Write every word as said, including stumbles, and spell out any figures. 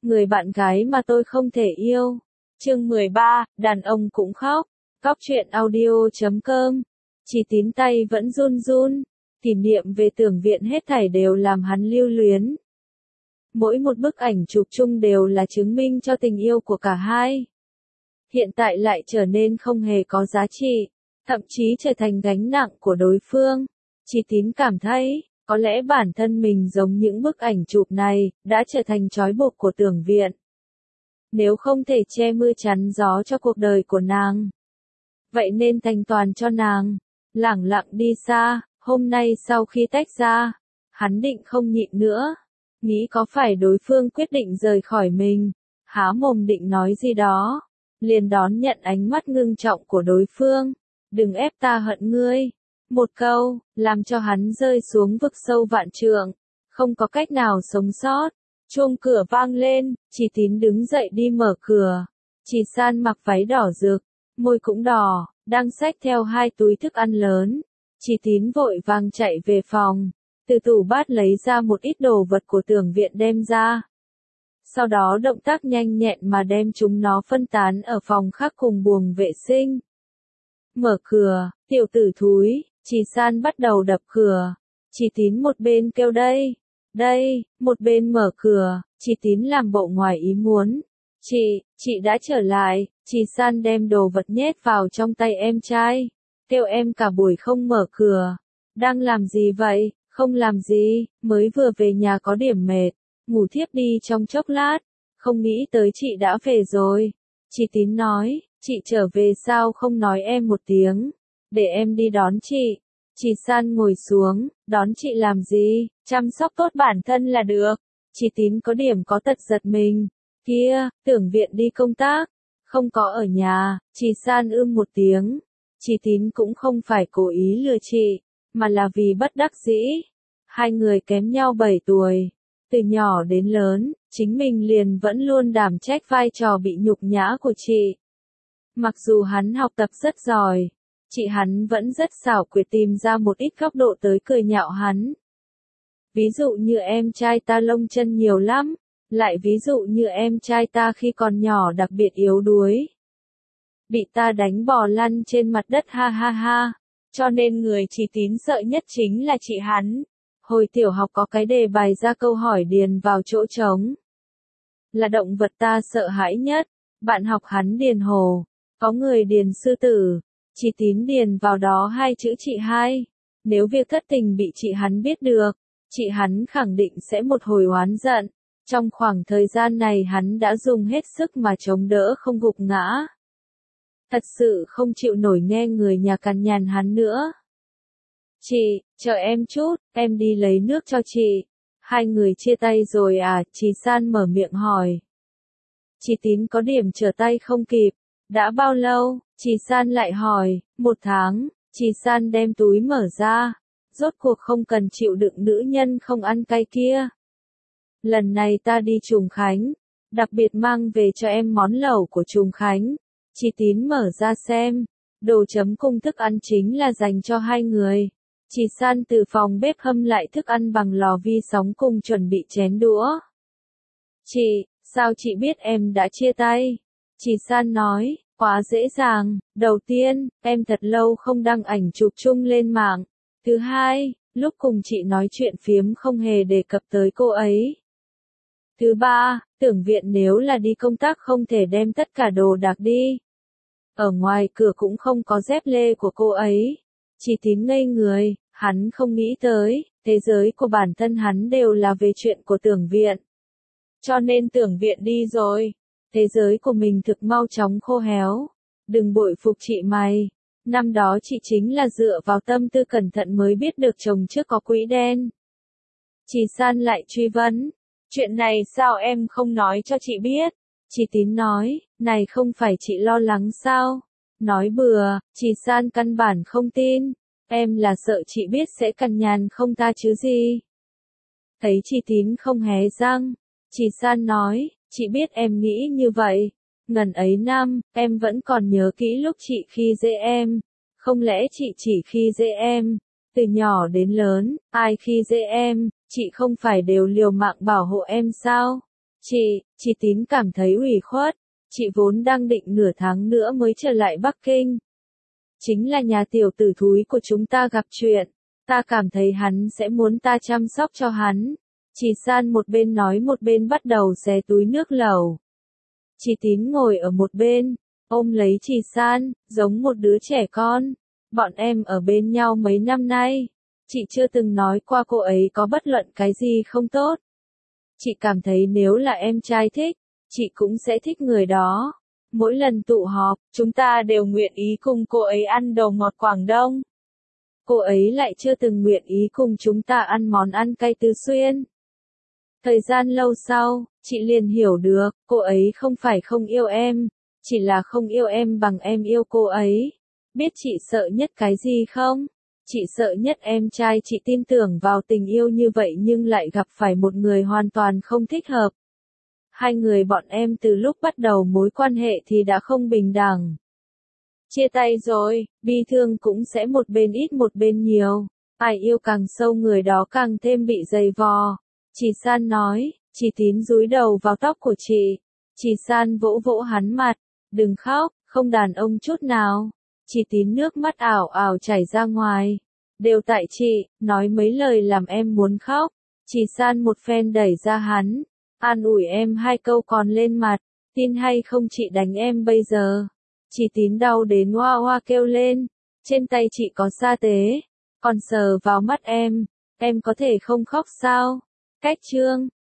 người bạn gái mà tôi không thể yêu. Chương mười ba, đàn ông cũng khóc. Cóc truyện audio chấm com. Chỉ Tín tay vẫn run run, kỷ niệm về Tưởng Viện hết thảy đều làm hắn lưu luyến. Mỗi một bức ảnh chụp chung đều là chứng minh cho tình yêu của cả hai. Hiện tại lại trở nên không hề có giá trị, thậm chí trở thành gánh nặng của đối phương. Chỉ Tín cảm thấy, có lẽ bản thân mình giống những bức ảnh chụp này, đã trở thành trói buộc của Tưởng Viện. Nếu không thể che mưa chắn gió cho cuộc đời của nàng, vậy nên thành toàn cho nàng, lẳng lặng đi xa. Hôm nay sau khi tách ra, hắn định không nhịn nữa, nghĩ có phải đối phương quyết định rời khỏi mình, há mồm định nói gì đó, liền đón nhận ánh mắt ngưng trọng của đối phương. Đừng ép ta hận ngươi. Một câu, làm cho hắn rơi xuống vực sâu vạn trượng, không có cách nào sống sót. Chuông cửa vang lên, Chỉ Tín đứng dậy đi mở cửa. Chỉ San mặc váy đỏ rực, môi cũng đỏ, đang xách theo hai túi thức ăn lớn. Chỉ Tín vội vàng chạy về phòng, từ tủ bát lấy ra một ít đồ vật của Tưởng Viện đem ra. Sau đó động tác nhanh nhẹn mà đem chúng nó phân tán ở phòng khác cùng buồng vệ sinh. Mở cửa, tiểu tử thúi. Chỉ San bắt đầu đập cửa. Chỉ Tín một bên kêu đây, đây, một bên mở cửa. Chỉ Tín làm bộ ngoài ý muốn. Chị, chị đã trở lại. Chỉ San đem đồ vật nhét vào trong tay em trai. Kêu em cả buổi không mở cửa. Đang làm gì vậy? Không làm gì, mới vừa về nhà có điểm mệt, ngủ thiếp đi trong chốc lát. Không nghĩ tới chị đã về rồi. Chỉ Tín nói, chị trở về sao không nói em một tiếng, để em đi đón chị. Chỉ San ngồi xuống, đón chị làm gì, chăm sóc tốt bản thân là được. Chỉ Tín có điểm có tật giật mình. Kia, Tưởng Viện đi công tác, không có ở nhà. Chỉ San ưm một tiếng. Chỉ Tín cũng không phải cố ý lừa chị, mà là vì bất đắc dĩ. Hai người kém nhau bảy tuổi. Từ nhỏ đến lớn, chính mình liền vẫn luôn đảm trách vai trò bị nhục nhã của chị. Mặc dù hắn học tập rất giỏi, chị hắn vẫn rất xảo quyệt tìm ra một ít góc độ tới cười nhạo hắn. Ví dụ như em trai ta lông chân nhiều lắm, lại ví dụ như em trai ta khi còn nhỏ đặc biệt yếu đuối. Bị ta đánh bò lăn trên mặt đất ha ha ha. Cho nên người Chỉ Tín sợ nhất chính là chị hắn. Hồi tiểu học có cái đề bài ra câu hỏi điền vào chỗ trống. Là động vật ta sợ hãi nhất. Bạn học hắn điền hổ. Có người điền sư tử. Chỉ Tín điền vào đó hai chữ chị hai. Nếu việc thất tình bị chị hắn biết được, chị hắn khẳng định sẽ một hồi oán giận. Trong khoảng thời gian này hắn đã dùng hết sức mà chống đỡ không gục ngã. Thật sự không chịu nổi nghe người nhà cằn nhằn hắn nữa. Chị, chờ em chút, em đi lấy nước cho chị. Hai người chia tay rồi à? Chỉ San mở miệng hỏi. Chỉ Tín có điểm trở tay không kịp. Đã bao lâu? Chỉ San lại hỏi. Một tháng. Chỉ San đem túi mở ra. Rốt cuộc không cần chịu đựng nữ nhân không ăn cay kia. Lần này ta đi Trùng Khánh, đặc biệt mang về cho em món lẩu của Trùng Khánh. Chỉ Tín mở ra xem, đồ chấm cùng thức ăn chính là dành cho hai người. Chỉ San từ phòng bếp hâm lại thức ăn bằng lò vi sóng cùng chuẩn bị chén đũa. Chị, sao chị biết em đã chia tay? Chỉ San nói, quá dễ dàng. Đầu tiên, em thật lâu không đăng ảnh chụp chung lên mạng. Thứ hai, lúc cùng chị nói chuyện phiếm không hề đề cập tới cô ấy. Thứ ba, Tưởng Viện nếu là đi công tác không thể đem tất cả đồ đạc đi. Ở ngoài cửa cũng không có dép lê của cô ấy. Chỉ Tín ngây người, hắn không nghĩ tới, thế giới của bản thân hắn đều là về chuyện của Tưởng Viện. Cho nên Tưởng Viện đi rồi, thế giới của mình thực mau chóng khô héo. Đừng bội phục chị mày. Năm đó chị chính là dựa vào tâm tư cẩn thận mới biết được chồng trước có quỹ đen. Chỉ San lại truy vấn. Chuyện này sao em không nói cho chị biết? Chỉ Tín nói, này không phải chị lo lắng sao? Nói bừa. Chỉ San căn bản không tin. Em là sợ chị biết sẽ cằn nhằn không ta chứ gì? Thấy Chỉ Tín không hé răng, Chỉ San nói, chị biết em nghĩ như vậy. Ngần ấy năm, em vẫn còn nhớ kỹ lúc chị khi dễ em. Không lẽ chị chỉ khi dễ em? Từ nhỏ đến lớn, ai khi dễ em, chị không phải đều liều mạng bảo hộ em sao? Chị, chị Tín cảm thấy ủy khuất. Chị vốn đang định nửa tháng nữa mới trở lại Bắc Kinh. Chính là nhà tiểu tử thúi của chúng ta gặp chuyện. Ta cảm thấy hắn sẽ muốn ta chăm sóc cho hắn. Chị San một bên nói một bên bắt đầu xé túi nước lẩu. Chị Tín ngồi ở một bên, ôm lấy chị San, giống một đứa trẻ con. Bọn em ở bên nhau mấy năm nay. Chị chưa từng nói qua cô ấy có bất luận cái gì không tốt. Chị cảm thấy nếu là em trai thích, chị cũng sẽ thích người đó. Mỗi lần tụ họp, chúng ta đều nguyện ý cùng cô ấy ăn đồ ngọt Quảng Đông. Cô ấy lại chưa từng nguyện ý cùng chúng ta ăn món ăn cay Tứ Xuyên. Thời gian lâu sau, chị liền hiểu được, cô ấy không phải không yêu em, chỉ là không yêu em bằng em yêu cô ấy. Biết chị sợ nhất cái gì không? Chị sợ nhất em trai chị tin tưởng vào tình yêu như vậy nhưng lại gặp phải một người hoàn toàn không thích hợp. Hai người bọn em từ lúc bắt đầu mối quan hệ thì đã không bình đẳng. Chia tay rồi, bi thương cũng sẽ một bên ít một bên nhiều. Ai yêu càng sâu người đó càng thêm bị dày vò. Chị San nói, chị Tín dúi đầu vào tóc của chị. Chị San vỗ vỗ hắn mặt. Đừng khóc, không đàn ông chút nào. Chị Tín nước mắt ảo ảo chảy ra ngoài. Đều tại chị, nói mấy lời làm em muốn khóc. Chị San một phen đẩy ra hắn. An ủi em hai câu còn lên mặt. Tin hay không chị đánh em bây giờ. Chị Tín đau đến hoa hoa kêu lên. Trên tay chị có sa tế. Còn sờ vào mắt em. Em có thể không khóc sao? Cách chương